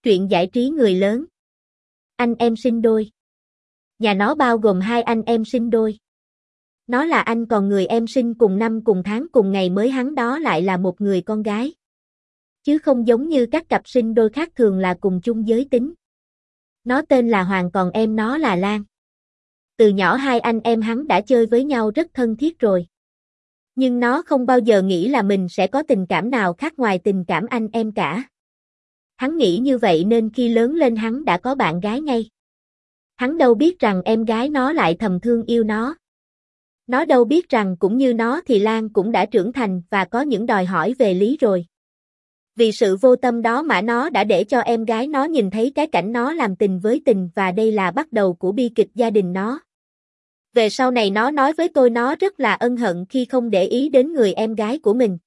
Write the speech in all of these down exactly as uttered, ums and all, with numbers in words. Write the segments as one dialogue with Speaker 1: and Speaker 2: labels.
Speaker 1: Truyện giải trí người lớn. Anh em sinh đôi. Nhà nó bao gồm hai anh em sinh đôi. Nó là anh còn người em sinh cùng năm cùng tháng cùng ngày mới hắn đó lại là một người con gái. Chứ không giống như các cặp sinh đôi khác thường là cùng chung giới tính. Nó tên là Hoàng còn em nó là Lan. Từ nhỏ hai anh em hắn đã chơi với nhau rất thân thiết rồi. Nhưng nó không bao giờ nghĩ là mình sẽ có tình cảm nào khác ngoài tình cảm anh em cả. Hắn nghĩ như vậy nên khi lớn lên hắn đã có bạn gái ngay. Hắn đâu biết rằng em gái nó lại thầm thương yêu nó. Nó đâu biết rằng cũng như nó thì Lan cũng đã trưởng thành và có những đòi hỏi về lý rồi. Vì sự vô tâm đó mà nó đã để cho em gái nó nhìn thấy cái cảnh nó làm tình với tình và đây là bắt đầu của bi kịch gia đình nó. Về sau này nó nói với tôi nó rất là ân hận khi không để ý đến người em gái của mình.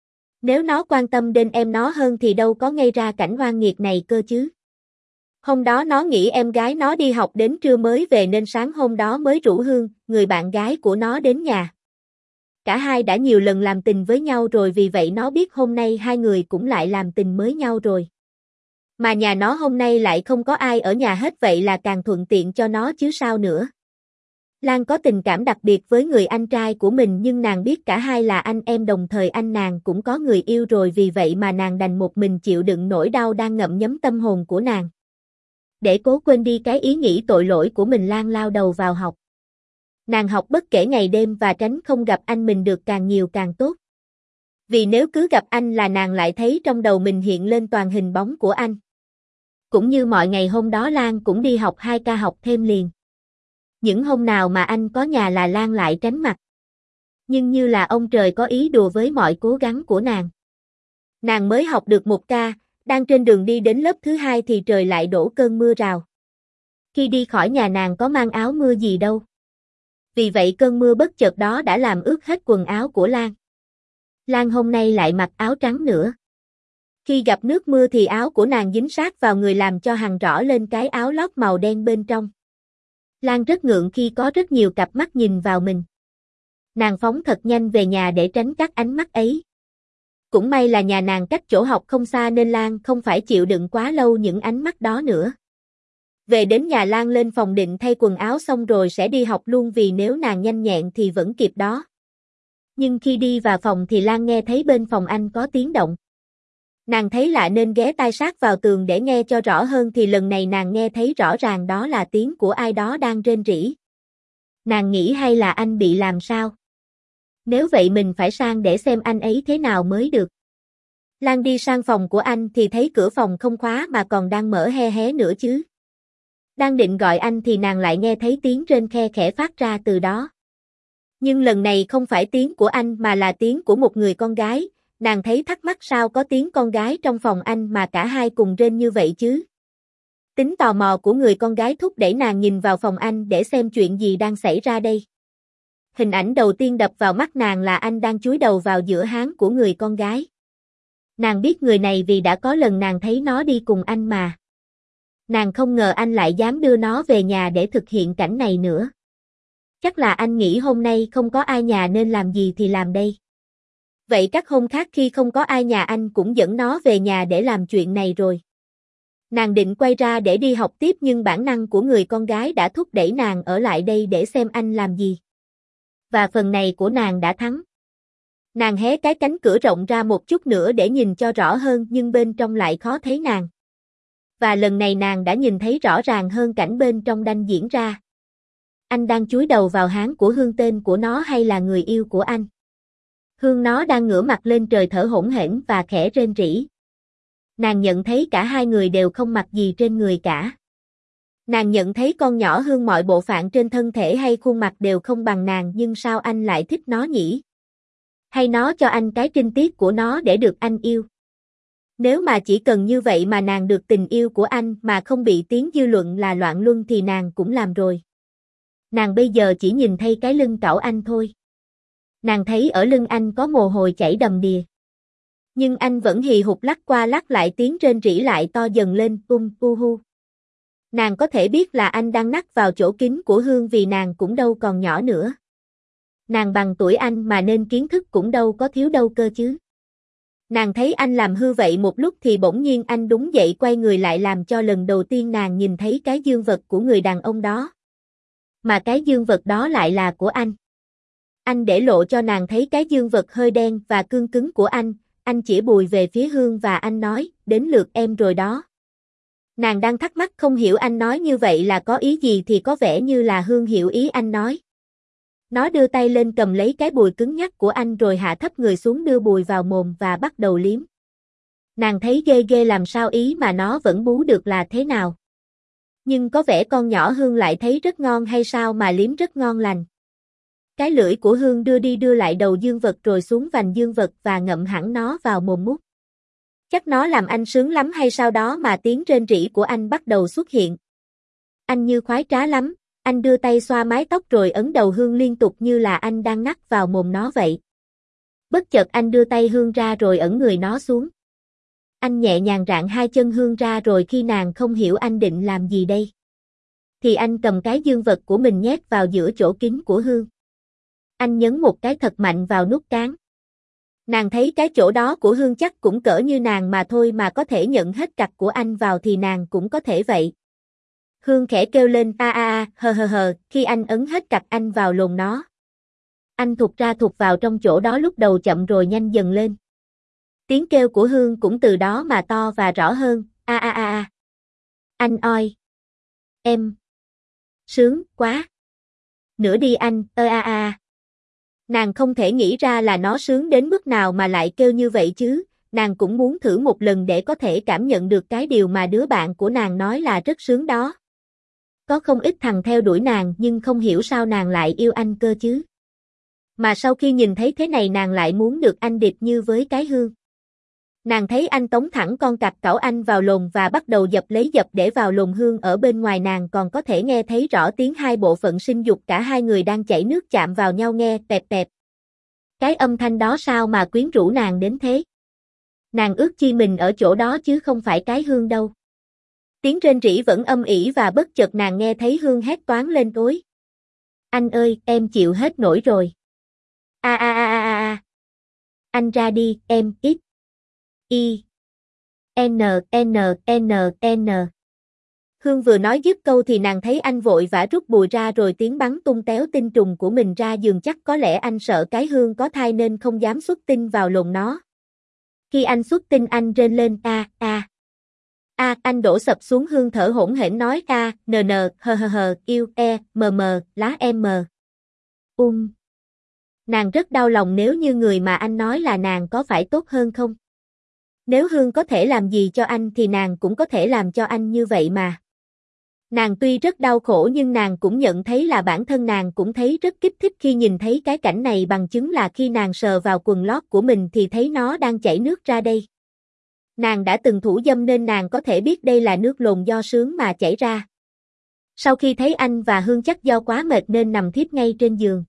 Speaker 1: Nếu nó quan tâm đến em nó hơn thì đâu có gây ra cảnh oan nghiệt này cơ chứ. Hôm đó nó nghĩ em gái nó đi học đến trưa mới về nên sáng hôm đó mới rủ Hương, người bạn gái của nó đến nhà. Cả hai đã nhiều lần làm tình với nhau rồi vì vậy nó biết hôm nay hai người cũng lại làm tình với nhau rồi. Mà nhà nó hôm nay lại không có ai ở nhà hết vậy là càng thuận tiện cho nó chứ sao nữa. Lan có tình cảm đặc biệt với người anh trai của mình nhưng nàng biết cả hai là anh em đồng thời anh nàng cũng có người yêu rồi vì vậy mà nàng đành một mình chịu đựng nỗi đau đang ngậm nhấm tâm hồn của nàng. Để cố quên đi cái ý nghĩ tội lỗi của mình Lan lao đầu vào học. Nàng học bất kể ngày đêm và tránh không gặp anh mình được càng nhiều càng tốt. Vì nếu cứ gặp anh là nàng lại thấy trong đầu mình hiện lên toàn hình bóng của anh. Cũng như mọi ngày hôm đó Lan cũng đi học hai ca học thêm liền. Những hôm nào mà anh có nhà là Lan lại tránh mặt. Nhưng như là ông trời có ý đùa với mọi cố gắng của nàng. Nàng mới học được một ca, đang trên đường đi đến lớp thứ hai thì trời lại đổ cơn mưa rào. Khi đi khỏi nhà nàng có mang áo mưa gì đâu. Vì vậy cơn mưa bất chợt đó đã làm ướt hết quần áo của Lan. Lan hôm nay lại mặc áo trắng nữa. Khi gặp nước mưa thì áo của nàng dính sát vào người làm cho hằn rõ lên cái áo lót màu đen bên trong. Lan rất ngượng khi có rất nhiều cặp mắt nhìn vào mình. Nàng phóng thật nhanh về nhà để tránh các ánh mắt ấy. Cũng may là nhà nàng cách chỗ học không xa nên Lan không phải chịu đựng quá lâu những ánh mắt đó nữa. Về đến nhà Lan lên phòng định thay quần áo xong rồi sẽ đi học luôn vì nếu nàng nhanh nhẹn thì vẫn kịp đó. Nhưng khi đi vào phòng thì Lan nghe thấy bên phòng anh có tiếng động. Nàng thấy lạ nên ghé tai sát vào tường để nghe cho rõ hơn thì lần này nàng nghe thấy rõ ràng đó là tiếng của ai đó đang rên rỉ. Nàng nghĩ hay là anh bị làm sao? Nếu vậy mình phải sang để xem anh ấy thế nào mới được. Lan đi sang phòng của anh thì thấy cửa phòng không khóa mà còn đang mở he hé nữa chứ. Đang định gọi anh thì nàng lại nghe thấy tiếng rên khe khẽ phát ra từ đó. Nhưng lần này không phải tiếng của anh mà là tiếng của một người con gái. Nàng thấy thắc mắc sao có tiếng con gái trong phòng anh mà cả hai cùng rên như vậy chứ. Tính tò mò của người con gái thúc đẩy nàng nhìn vào phòng anh để xem chuyện gì đang xảy ra đây. Hình ảnh đầu tiên đập vào mắt nàng là anh đang chúi đầu vào giữa háng của người con gái. Nàng biết người này vì đã có lần nàng thấy nó đi cùng anh mà. Nàng không ngờ anh lại dám đưa nó về nhà để thực hiện cảnh này nữa. Chắc là anh nghĩ hôm nay không có ai nhà nên làm gì thì làm đây. Vậy các hôm khác khi không có ai nhà anh cũng dẫn nó về nhà để làm chuyện này rồi. Nàng định quay ra để đi học tiếp nhưng bản năng của người con gái đã thúc đẩy nàng ở lại đây để xem anh làm gì. Và phần này của nàng đã thắng. Nàng hé cái cánh cửa rộng ra một chút nữa để nhìn cho rõ hơn nhưng bên trong lại khó thấy nàng. Và lần này nàng đã nhìn thấy rõ ràng hơn cảnh bên trong đang diễn ra. Anh đang chúi đầu vào háng của Hương tên của nó hay là người yêu của anh? Hương nó đang ngửa mặt lên trời thở hổn hển và khẽ rên rỉ. Nàng nhận thấy cả hai người đều không mặc gì trên người cả. Nàng nhận thấy con nhỏ Hương mọi bộ phận trên thân thể hay khuôn mặt đều không bằng nàng nhưng sao anh lại thích nó nhỉ? Hay nó cho anh cái trinh tiết của nó để được anh yêu? Nếu mà chỉ cần như vậy mà nàng được tình yêu của anh mà không bị tiếng dư luận là loạn luân thì nàng cũng làm rồi. Nàng bây giờ chỉ nhìn thấy cái lưng cõu anh thôi. Nàng thấy ở lưng anh có mồ hôi chảy đầm đìa. Nhưng anh vẫn hì hục lắc qua lắc lại tiếng rên rỉ lại to dần lên um u hu. Nàng có thể biết là anh đang nắc vào chỗ kín của Hương vì nàng cũng đâu còn nhỏ nữa. Nàng bằng tuổi anh mà nên kiến thức cũng đâu có thiếu đâu cơ chứ. Nàng thấy anh làm hư vậy một lúc thì bỗng nhiên anh đúng dậy quay người lại làm cho lần đầu tiên nàng nhìn thấy cái dương vật của người đàn ông đó. Mà cái dương vật đó lại là của anh. Anh để lộ cho nàng thấy cái dương vật hơi đen và cương cứng của anh, anh chỉ bùi về phía Hương và anh nói, đến lượt em rồi đó. Nàng đang thắc mắc không hiểu anh nói như vậy là có ý gì thì có vẻ như là Hương hiểu ý anh nói. Nó đưa tay lên cầm lấy cái bùi cứng nhắc của anh rồi hạ thấp người xuống đưa bùi vào mồm và bắt đầu liếm. Nàng thấy ghê ghê làm sao ý mà nó vẫn bú được là thế nào. Nhưng có vẻ con nhỏ Hương lại thấy rất ngon hay sao mà liếm rất ngon lành. Cái lưỡi của Hương đưa đi đưa lại đầu dương vật rồi xuống vành dương vật và ngậm hẳn nó vào mồm mút. Chắc nó làm anh sướng lắm hay sao đó mà tiếng rên rỉ của anh bắt đầu xuất hiện. Anh như khoái trá lắm, anh đưa tay xoa mái tóc rồi ấn đầu Hương liên tục như là anh đang nắc vào mồm nó vậy. Bất chợt anh đưa tay Hương ra rồi ẩn người nó xuống. Anh nhẹ nhàng rạn hai chân Hương ra rồi khi nàng không hiểu anh định làm gì đây. Thì anh cầm cái dương vật của mình nhét vào giữa chỗ kín của Hương. Anh nhấn một cái thật mạnh vào nút cán. Nàng thấy cái chỗ đó của Hương chắc cũng cỡ như nàng mà thôi mà có thể nhận hết cặc của anh vào thì nàng cũng có thể vậy. Hương khẽ kêu lên a a a, hờ hờ hờ, khi anh ấn hết cặc anh vào lồn nó. Anh thụt ra thụt vào trong chỗ đó lúc đầu chậm rồi nhanh dần lên. Tiếng kêu của Hương cũng từ đó mà to và rõ hơn, a a a a. Anh oi. Em. Sướng quá. Nữa đi anh, ơ a a. Nàng không thể nghĩ ra là nó sướng đến mức nào mà lại kêu như vậy chứ, nàng cũng muốn thử một lần để có thể cảm nhận được cái điều mà đứa bạn của nàng nói là rất sướng đó. Có không ít thằng theo đuổi nàng nhưng không hiểu sao nàng lại yêu anh cơ chứ. Mà sau khi nhìn thấy thế này nàng lại muốn được anh địch như với cái Hương. Nàng thấy anh tống thẳng con cặc cẩu anh vào lồn và bắt đầu dập lấy dập để vào lồn Hương ở bên ngoài nàng còn có thể nghe thấy rõ tiếng hai bộ phận sinh dục cả hai người đang chảy nước chạm vào nhau nghe tẹp tẹp. Cái âm thanh đó sao mà quyến rũ nàng đến thế? Nàng ước chi mình ở chỗ đó chứ không phải cái Hương đâu. Tiếng rên rỉ vẫn âm ỉ và bất chợt nàng nghe thấy Hương hét toáng lên ối. Anh ơi, em chịu hết nổi rồi. A a a a a. Anh ra đi, em, ít. I. N, N, N, N. Hương vừa nói dứt câu thì nàng thấy anh vội vã rút bùi ra rồi tiếng bắn tung téo tinh trùng của mình ra giường chắc có lẽ anh sợ cái Hương có thai nên không dám xuất tinh vào lồn nó. Khi anh xuất tinh anh rên lên a a. A anh đổ sập xuống Hương thở hổn hển nói a, n n, hờ hờ hờ, yêu, e, m m, lá m. Um. Nàng rất đau lòng nếu như người mà anh nói là nàng có phải tốt hơn không? Nếu Hương có thể làm gì cho anh thì nàng cũng có thể làm cho anh như vậy mà. Nàng tuy rất đau khổ nhưng nàng cũng nhận thấy là bản thân nàng cũng thấy rất kích thích khi nhìn thấy cái cảnh này bằng chứng là khi nàng sờ vào quần lót của mình thì thấy nó đang chảy nước ra đây. Nàng đã từng thủ dâm nên nàng có thể biết đây là nước lồn do sướng mà chảy ra. Sau khi thấy anh và Hương chắc do quá mệt nên nằm thiếp ngay trên giường.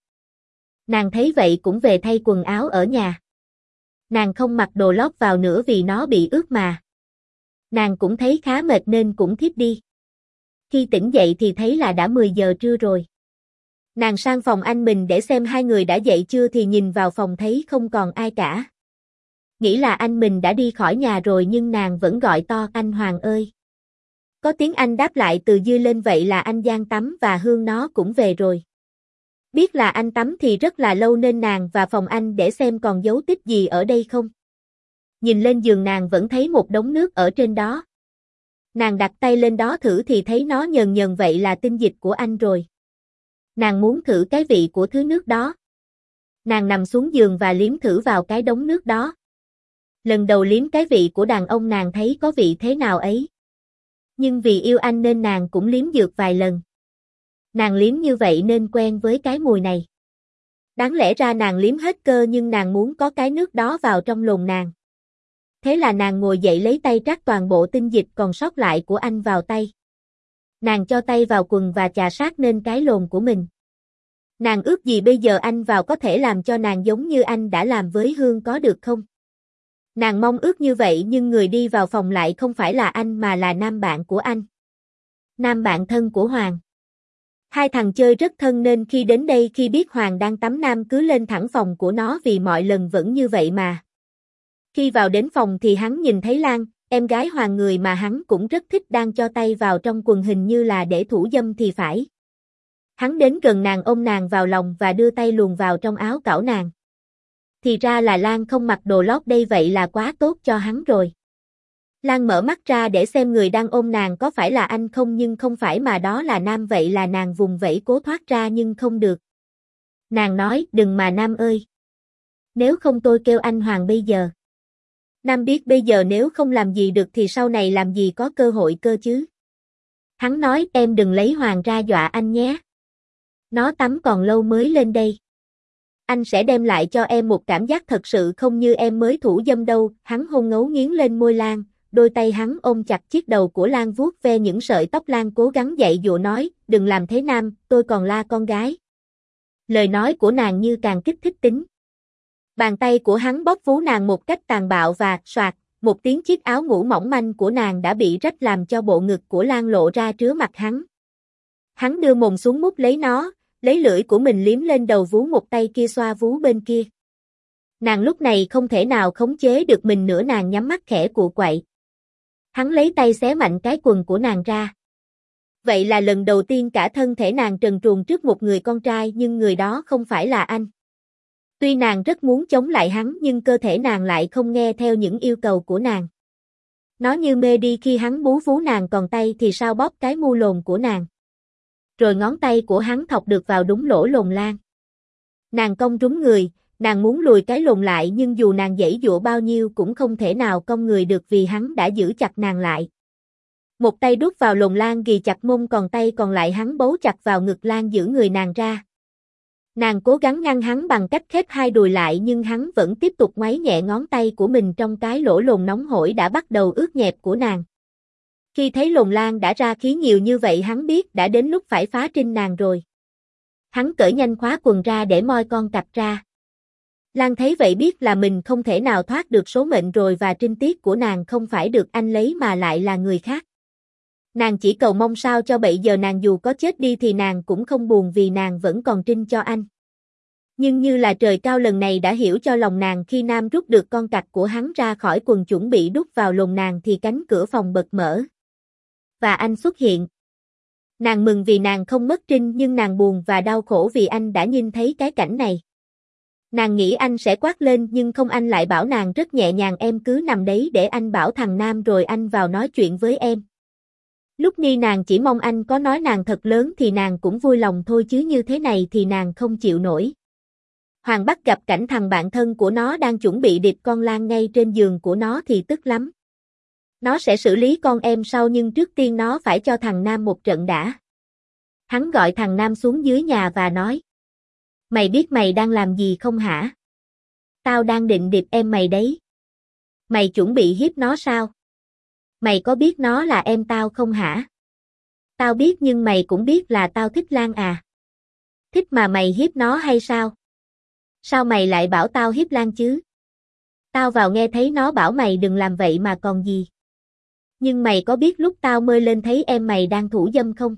Speaker 1: Nàng thấy vậy cũng về thay quần áo ở nhà. Nàng không mặc đồ lót vào nữa vì nó bị ướt mà. Nàng cũng thấy khá mệt nên cũng thiếp đi. Khi tỉnh dậy thì thấy là đã mười giờ trưa rồi. Nàng sang phòng anh mình để xem hai người đã dậy chưa thì nhìn vào phòng thấy không còn ai cả. Nghĩ là anh mình đã đi khỏi nhà rồi nhưng nàng vẫn gọi to anh Hoàng ơi. Có tiếng anh đáp lại từ dưới lên vậy là anh Giang tắm và Hương nó cũng về rồi. Biết là anh tắm thì rất là lâu nên nàng và phòng anh để xem còn dấu tích gì ở đây không. Nhìn lên giường nàng vẫn thấy một đống nước ở trên đó. Nàng đặt tay lên đó thử thì thấy nó nhờn nhờn vậy là tinh dịch của anh rồi. Nàng muốn thử cái vị của thứ nước đó. Nàng nằm xuống giường và liếm thử vào cái đống nước đó. Lần đầu liếm cái vị của đàn ông nàng thấy có vị thế nào ấy. Nhưng vì yêu anh nên nàng cũng liếm dược vài lần. Nàng liếm như vậy nên quen với cái mùi này. Đáng lẽ ra nàng liếm hết cơ nhưng nàng muốn có cái nước đó vào trong lồn nàng. Thế là nàng ngồi dậy lấy tay trát toàn bộ tinh dịch còn sót lại của anh vào tay. Nàng cho tay vào quần và chà sát lên cái lồn của mình. Nàng ước gì bây giờ anh vào có thể làm cho nàng giống như anh đã làm với Hương có được không? Nàng mong ước như vậy nhưng người đi vào phòng lại không phải là anh mà là nam bạn của anh. Nam bạn thân của Hoàng. Hai thằng chơi rất thân nên khi đến đây khi biết Hoàng đang tắm nam cứ lên thẳng phòng của nó vì mọi lần vẫn như vậy mà. Khi vào đến phòng thì hắn nhìn thấy Lan, em gái Hoàng người mà hắn cũng rất thích đang cho tay vào trong quần hình như là để thủ dâm thì phải. Hắn đến gần nàng ôm nàng vào lòng và đưa tay luồn vào trong áo cảo nàng. Thì ra là Lan không mặc đồ lót đây, vậy là quá tốt cho hắn rồi. Lan mở mắt ra để xem người đang ôm nàng có phải là anh không, nhưng không phải mà đó là Nam, vậy là nàng vùng vẫy cố thoát ra nhưng không được. Nàng nói, đừng mà Nam ơi. Nếu không tôi kêu anh Hoàng bây giờ. Nam biết bây giờ nếu không làm gì được thì sau này làm gì có cơ hội cơ chứ. Hắn nói, em đừng lấy Hoàng ra dọa anh nhé. Nó tắm còn lâu mới lên đây. Anh sẽ đem lại cho em một cảm giác thật sự không như em mới thủ dâm đâu. Hắn hôn ngấu nghiến lên môi Lan, đôi tay hắn ôm chặt chiếc đầu của Lan vuốt ve những sợi tóc. Lan cố gắng dạy dỗ nói, đừng làm thế Nam, tôi còn là con gái. Lời nói của nàng như càng kích thích tính. Bàn tay của hắn bóp vú nàng một cách tàn bạo và, soạt, một tiếng chiếc áo ngủ mỏng manh của nàng đã bị rách làm cho bộ ngực của Lan lộ ra trứa mặt hắn. Hắn đưa mồm xuống mút lấy nó, lấy lưỡi của mình liếm lên đầu vú, một tay kia xoa vú bên kia. Nàng lúc này không thể nào khống chế được mình nữa, nàng nhắm mắt khẽ cụ quậy. Hắn lấy tay xé mạnh cái quần của nàng ra. Vậy là lần đầu tiên cả thân thể nàng trần truồng trước một người con trai, nhưng người đó không phải là anh. Tuy nàng rất muốn chống lại hắn nhưng cơ thể nàng lại không nghe theo những yêu cầu của nàng. Nó như mê đi khi hắn bú vú nàng, còn tay thì sao bóp cái mu lồn của nàng. Rồi ngón tay của hắn thọc được vào đúng lỗ lồn Lan. Nàng cong rúm người, nàng muốn lùi cái lồn lại nhưng dù nàng giãy giụa bao nhiêu cũng không thể nào cong người được vì hắn đã giữ chặt nàng lại. Một tay đút vào lồn Lan ghì chặt mông, còn tay còn lại hắn bấu chặt vào ngực Lan giữ người nàng ra. Nàng cố gắng ngăn hắn bằng cách khép hai đùi lại nhưng hắn vẫn tiếp tục ngoáy nhẹ ngón tay của mình trong cái lỗ lồn nóng hổi đã bắt đầu ướt nhẹp của nàng. Khi thấy lồn Lan đã ra khí nhiều như vậy hắn biết đã đến lúc phải phá trinh nàng rồi. Hắn cởi nhanh khóa quần ra để moi con cặc ra. Lan thấy vậy biết là mình không thể nào thoát được số mệnh rồi và trinh tiết của nàng không phải được anh lấy mà lại là người khác. Nàng chỉ cầu mong sao cho bây giờ nàng dù có chết đi thì nàng cũng không buồn vì nàng vẫn còn trinh cho anh. Nhưng như là trời cao lần này đã hiểu cho lòng nàng khi Nam rút được con cặc của hắn ra khỏi quần chuẩn bị đút vào lồn nàng thì cánh cửa phòng bật mở. Và anh xuất hiện. Nàng mừng vì nàng không mất trinh nhưng nàng buồn và đau khổ vì anh đã nhìn thấy cái cảnh này. Nàng nghĩ anh sẽ quát lên nhưng không, anh lại bảo nàng rất nhẹ nhàng, em cứ nằm đấy để anh bảo thằng Nam rồi anh vào nói chuyện với em. Lúc ni nàng chỉ mong anh có nói nàng thật lớn thì nàng cũng vui lòng thôi, chứ như thế này thì nàng không chịu nổi. Hoàng bắt gặp cảnh thằng bạn thân của nó đang chuẩn bị điệp con Lan ngay trên giường của nó thì tức lắm. Nó sẽ xử lý con em sau nhưng trước tiên nó phải cho thằng Nam một trận đã. Hắn gọi thằng Nam xuống dưới nhà và nói. Mày biết mày đang làm gì không hả? Tao đang định điệp em mày đấy. Mày chuẩn bị hiếp nó sao? Mày có biết nó là em tao không hả? Tao biết nhưng mày cũng biết là tao thích Lan à. Thích mà mày hiếp nó hay sao? Sao mày lại bảo tao hiếp Lan chứ? Tao vào nghe thấy nó bảo mày đừng làm vậy mà còn gì. Nhưng mày có biết lúc tao mơ lên thấy em mày đang thủ dâm không?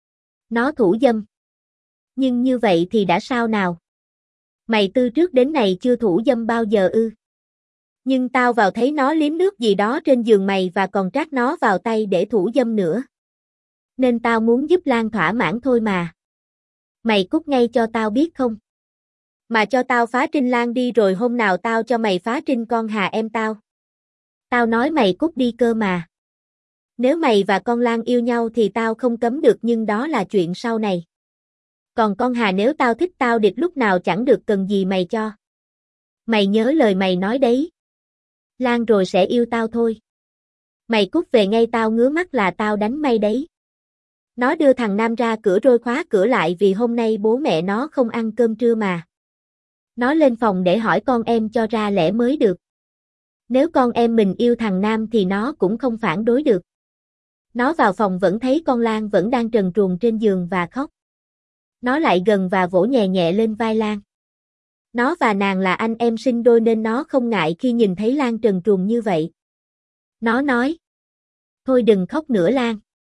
Speaker 1: Nó thủ dâm. Nhưng như vậy thì đã sao nào? Mày từ trước đến này chưa thủ dâm bao giờ ư? Nhưng tao vào thấy nó liếm nước gì đó trên giường mày và còn trát nó vào tay để thủ dâm nữa. Nên tao muốn giúp Lan thỏa mãn thôi mà. Mày cút ngay cho tao biết không? Mà cho tao phá trinh Lan đi rồi hôm nào tao cho mày phá trinh con Hà em tao. Tao nói mày cút đi cơ mà. Nếu mày và con Lan yêu nhau thì tao không cấm được nhưng đó là chuyện sau này. Còn con Hà nếu tao thích tao điệp lúc nào chẳng được cần gì mày cho. Mày nhớ lời mày nói đấy. Lan rồi sẽ yêu tao thôi. Mày cút về ngay, tao ngứa mắt là tao đánh mày đấy. Nó đưa thằng Nam ra cửa rồi khóa cửa lại vì hôm nay bố mẹ nó không ăn cơm trưa mà. Nó lên phòng để hỏi con em cho ra lẽ mới được. Nếu con em mình yêu thằng Nam thì nó cũng không phản đối được. Nó vào phòng vẫn thấy con Lan vẫn đang trần truồng trên giường và khóc. Nó lại gần và vỗ nhẹ nhẹ lên vai Lan. Nó và nàng là anh em sinh đôi nên nó không ngại khi nhìn thấy Lan trần truồng như vậy. Nó nói. Thôi đừng khóc nữa Lan.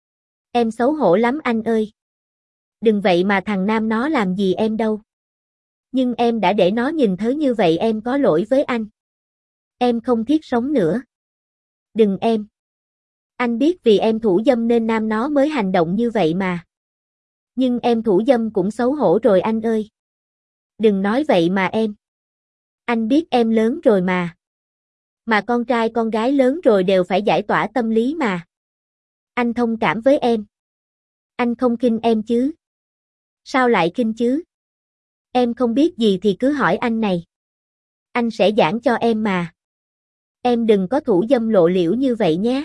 Speaker 1: Em xấu hổ lắm anh ơi. Đừng vậy mà thằng Nam nó làm gì em đâu. Nhưng em đã để nó nhìn thấy như vậy, em có lỗi với anh. Em không thiết sống nữa. Đừng em. Anh biết vì em thủ dâm nên nam nó mới hành động như vậy mà. Nhưng em thủ dâm cũng xấu hổ rồi anh ơi. Đừng nói vậy mà em. Anh biết em lớn rồi mà. Mà con trai con gái lớn rồi đều phải giải tỏa tâm lý mà. Anh thông cảm với em. Anh không khinh em chứ. Sao lại khinh chứ? Em không biết gì thì cứ hỏi anh này. Anh sẽ giảng cho em mà. Em đừng có thủ dâm lộ liễu như vậy nhé.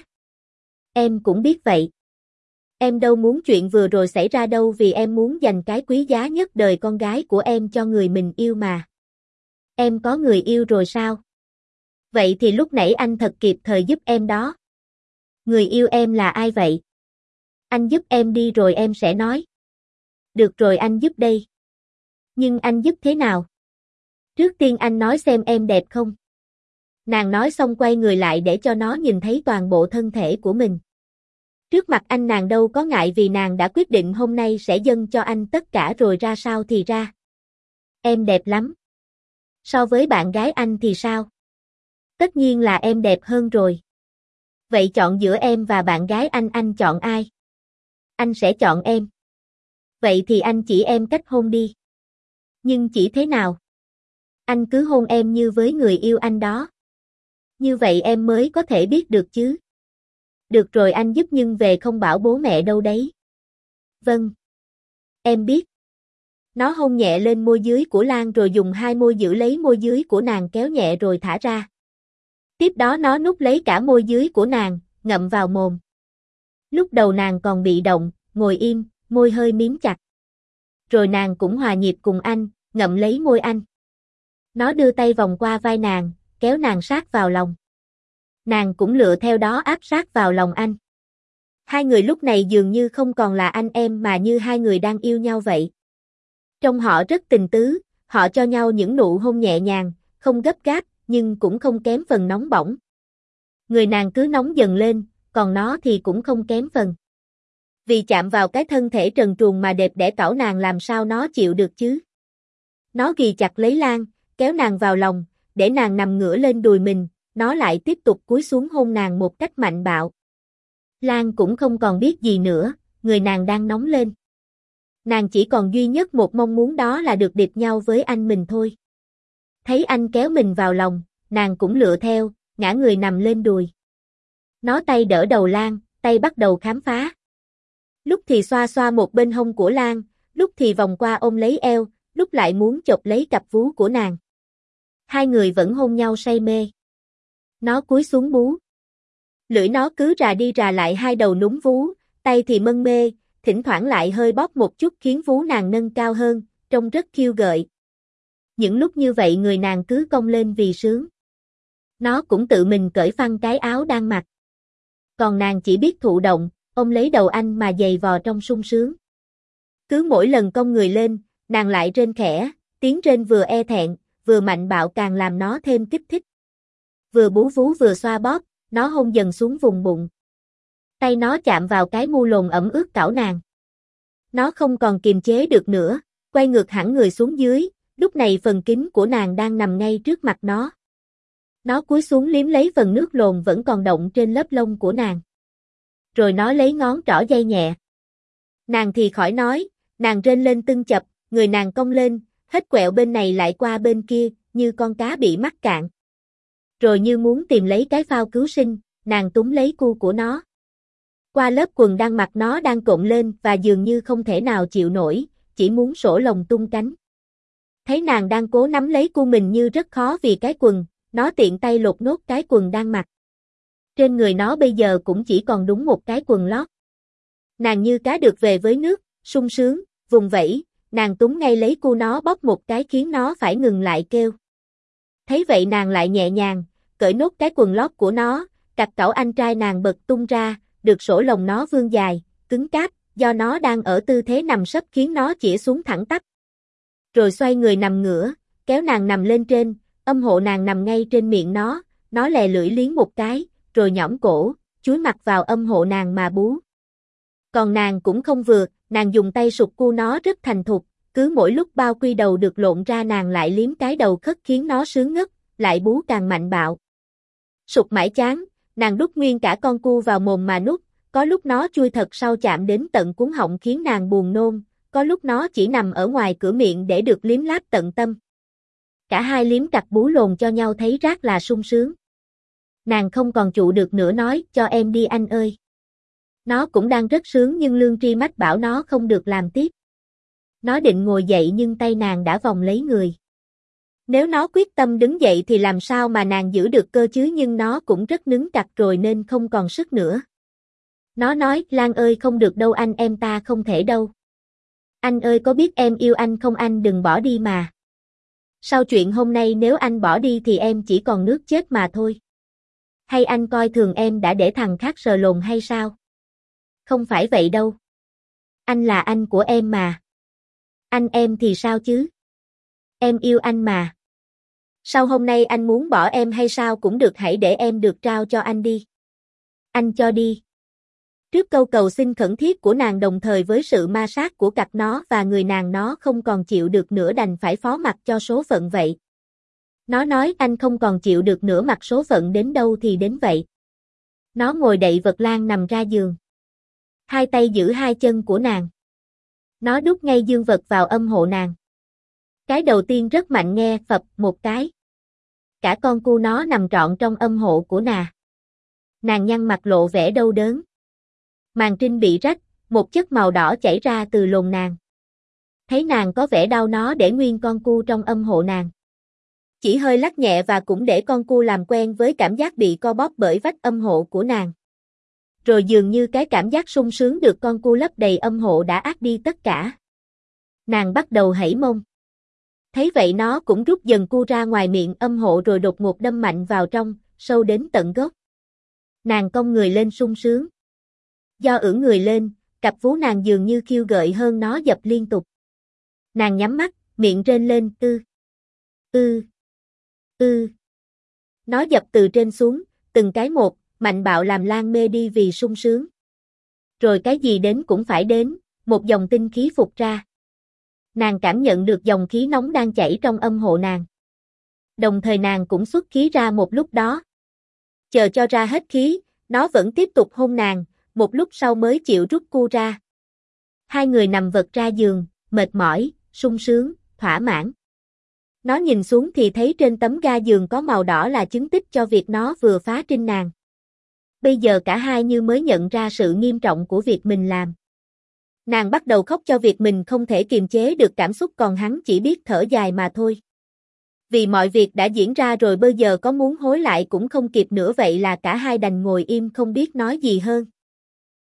Speaker 1: Em cũng biết vậy. Em đâu muốn chuyện vừa rồi xảy ra đâu vì em muốn dành cái quý giá nhất đời con gái của em cho người mình yêu mà. Em có người yêu rồi sao? Vậy thì lúc nãy anh thật kịp thời giúp em đó. Người yêu em là ai vậy? Anh giúp em đi rồi em sẽ nói. Được rồi anh giúp đây. Nhưng anh giúp thế nào? Trước tiên anh nói xem em đẹp không? Nàng nói xong quay người lại để cho nó nhìn thấy toàn bộ thân thể của mình. Trước mặt anh nàng đâu có ngại vì nàng đã quyết định hôm nay sẽ dâng cho anh tất cả rồi ra sao thì ra. Em đẹp lắm. So với bạn gái anh thì sao? Tất nhiên là em đẹp hơn rồi. Vậy chọn giữa em và bạn gái anh anh chọn ai? Anh sẽ chọn em. Vậy thì anh chỉ em cách hôn đi. Nhưng chỉ thế nào? Anh cứ hôn em như với người yêu anh đó. Như vậy em mới có thể biết được chứ. Được rồi anh giúp nhưng về không bảo bố mẹ đâu đấy. Vâng. Em biết. Nó hôn nhẹ lên môi dưới của Lan rồi dùng hai môi giữ lấy môi dưới của nàng kéo nhẹ rồi thả ra. Tiếp đó nó nút lấy cả môi dưới của nàng, ngậm vào mồm. Lúc đầu nàng còn bị động, ngồi im, môi hơi mím chặt. Rồi nàng cũng hòa nhịp cùng anh, ngậm lấy môi anh. Nó đưa tay vòng qua vai nàng, kéo nàng sát vào lòng. Nàng cũng lựa theo đó áp sát vào lòng anh. Hai người lúc này dường như không còn là anh em mà như hai người đang yêu nhau vậy. Trông họ rất tình tứ, họ cho nhau những nụ hôn nhẹ nhàng, không gấp gáp, nhưng cũng không kém phần nóng bỏng. Người nàng cứ nóng dần lên, còn nó thì cũng không kém phần. Vì chạm vào cái thân thể trần truồng mà đẹp đẽ cảo nàng làm sao nó chịu được chứ. Nó ghì chặt lấy Lan, kéo nàng vào lòng, để nàng nằm ngửa lên đùi mình, nó lại tiếp tục cúi xuống hôn nàng một cách mạnh bạo. Lan cũng không còn biết gì nữa, người nàng đang nóng lên. Nàng chỉ còn duy nhất một mong muốn đó là được điệp nhau với anh mình thôi. Thấy anh kéo mình vào lòng, nàng cũng lựa theo, ngã người nằm lên đùi. Nó tay đỡ đầu Lan, tay bắt đầu khám phá. Lúc thì xoa xoa một bên hông của Lan, lúc thì vòng qua ôm lấy eo, lúc lại muốn chộp lấy cặp vú của nàng. Hai người vẫn hôn nhau say mê. Nó cúi xuống bú. Lưỡi nó cứ rà đi rà lại hai đầu núm vú, tay thì mân mê, thỉnh thoảng lại hơi bóp một chút khiến vú nàng nâng cao hơn, trông rất khiêu gợi. Những lúc như vậy người nàng cứ cong lên vì sướng. Nó cũng tự mình cởi phăng cái áo đang mặc. Còn nàng chỉ biết thụ động, ôm lấy đầu anh mà giày vò trong sung sướng. Cứ mỗi lần cong người lên, nàng lại rên khẽ, tiếng rên vừa e thẹn, vừa mạnh bạo càng làm nó thêm kích thích. Vừa bú vú vừa xoa bóp, nó hôn dần xuống vùng bụng. Tay nó chạm vào cái mu lồn ẩm ướt cảo nàng. Nó không còn kiềm chế được nữa, quay ngược hẳn người xuống dưới, lúc này phần kín của nàng đang nằm ngay trước mặt nó. Nó cúi xuống liếm lấy phần nước lồn vẫn còn đọng trên lớp lông của nàng. Rồi nó lấy ngón trỏ day nhẹ. Nàng thì khỏi nói, nàng rên lên tưng chập, người nàng cong lên, hết quẹo bên này lại qua bên kia, như con cá bị mắc cạn. Rồi như muốn tìm lấy cái phao cứu sinh, nàng túm lấy cu của nó. Qua lớp quần đang mặc nó đang cộm lên và dường như không thể nào chịu nổi, chỉ muốn sổ lồng tung cánh. Thấy nàng đang cố nắm lấy cu mình như rất khó vì cái quần, nó tiện tay lột nốt cái quần đang mặc. Trên người nó bây giờ cũng chỉ còn đúng một cái quần lót. Nàng như cá được về với nước, sung sướng, vùng vẫy, nàng túm ngay lấy cu nó bóp một cái khiến nó phải ngừng lại kêu. Thấy vậy nàng lại nhẹ nhàng, cởi nốt cái quần lót của nó, cặc cảo anh trai nàng bật tung ra, được sổ lồng nó vươn dài, cứng cáp, do nó đang ở tư thế nằm sấp khiến nó chĩa xuống thẳng tắp. Rồi xoay người nằm ngửa, kéo nàng nằm lên trên, âm hộ nàng nằm ngay trên miệng nó, nó lè lưỡi liếm một cái, rồi nhõm cổ, chúi mặt vào âm hộ nàng mà bú. Còn nàng cũng không vừa, nàng dùng tay sụt cu nó rất thành thục, cứ mỗi lúc bao quy đầu được lộn ra nàng lại liếm cái đầu khất khiến nó sướng ngất, lại bú càng mạnh bạo. Sụt mãi chán, nàng đút nguyên cả con cu vào mồm mà nuốt, có lúc nó chui thật sâu chạm đến tận cuống họng khiến nàng buồn nôn, có lúc nó chỉ nằm ở ngoài cửa miệng để được liếm láp tận tâm. Cả hai liếm cặc bú lồn cho nhau thấy rát là sung sướng. Nàng không còn trụ được nữa nói, cho em đi anh ơi. Nó cũng đang rất sướng nhưng lương tri mách bảo nó không được làm tiếp. Nó định ngồi dậy nhưng tay nàng đã vòng lấy người. Nếu nó quyết tâm đứng dậy thì làm sao mà nàng giữ được cơ chứ, nhưng nó cũng rất nứng cặc rồi nên không còn sức nữa. Nó nói, Lan ơi không được đâu anh, em ta không thể đâu. Anh ơi có biết em yêu anh không, anh đừng bỏ đi mà. Sau chuyện hôm nay nếu anh bỏ đi thì em chỉ còn nước chết mà thôi. Hay anh coi thường em đã để thằng khác sờ lồn hay sao? Không phải vậy đâu. Anh là anh của em mà. Anh em thì sao chứ? Em yêu anh mà. Sau hôm nay anh muốn bỏ em hay sao cũng được, hãy để em được trao cho anh đi. Anh cho đi. Trước câu cầu xin khẩn thiết của nàng đồng thời với sự ma sát của cặp nó và người nàng, nó không còn chịu được nữa đành phải phó mặc cho số phận vậy. Nó nói anh không còn chịu được nữa, mặc số phận đến đâu thì đến vậy. Nó ngồi đậy vật lan nằm ra giường. Hai tay giữ hai chân của nàng. Nó đút ngay dương vật vào âm hộ nàng. Cái đầu tiên rất mạnh nghe phập một cái. Cả con cu nó nằm trọn trong âm hộ của nàng. Nàng nhăn mặt lộ vẻ đau đớn. Màng trinh bị rách, một chất màu đỏ chảy ra từ lồn nàng. Thấy nàng có vẻ đau, nó để nguyên con cu trong âm hộ nàng. Chỉ hơi lắc nhẹ và cũng để con cu làm quen với cảm giác bị co bóp bởi vách âm hộ của nàng. Rồi dường như cái cảm giác sung sướng được con cu lấp đầy âm hộ đã át đi tất cả. Nàng bắt đầu hãy mông. Thấy vậy nó cũng rút dần cu ra ngoài miệng âm hộ rồi đột ngột đâm mạnh vào trong, sâu đến tận gốc. Nàng cong người lên sung sướng. Do ưỡn người lên, cặp vú nàng dường như khiêu gợi hơn, nó dập liên tục. Nàng nhắm mắt, miệng rên lên, ư, ư, ư. Nó dập từ trên xuống, từng cái một, mạnh bạo làm Lan mê đi vì sung sướng. Rồi cái gì đến cũng phải đến, một dòng tinh khí phục ra. Nàng cảm nhận được dòng khí nóng đang chảy trong âm hộ nàng. Đồng thời nàng cũng xuất khí ra một lúc đó. Chờ cho ra hết khí, nó vẫn tiếp tục hôn nàng, một lúc sau mới chịu rút cu ra. Hai người nằm vật ra giường, mệt mỏi, sung sướng, thỏa mãn. Nó nhìn xuống thì thấy trên tấm ga giường có màu đỏ là chứng tích cho việc nó vừa phá trinh nàng. Bây giờ cả hai như mới nhận ra sự nghiêm trọng của việc mình làm. Nàng bắt đầu khóc cho việc mình không thể kiềm chế được cảm xúc, còn hắn chỉ biết thở dài mà thôi. Vì mọi việc đã diễn ra rồi, bây giờ có muốn hối lại cũng không kịp nữa, vậy là cả hai đành ngồi im không biết nói gì hơn.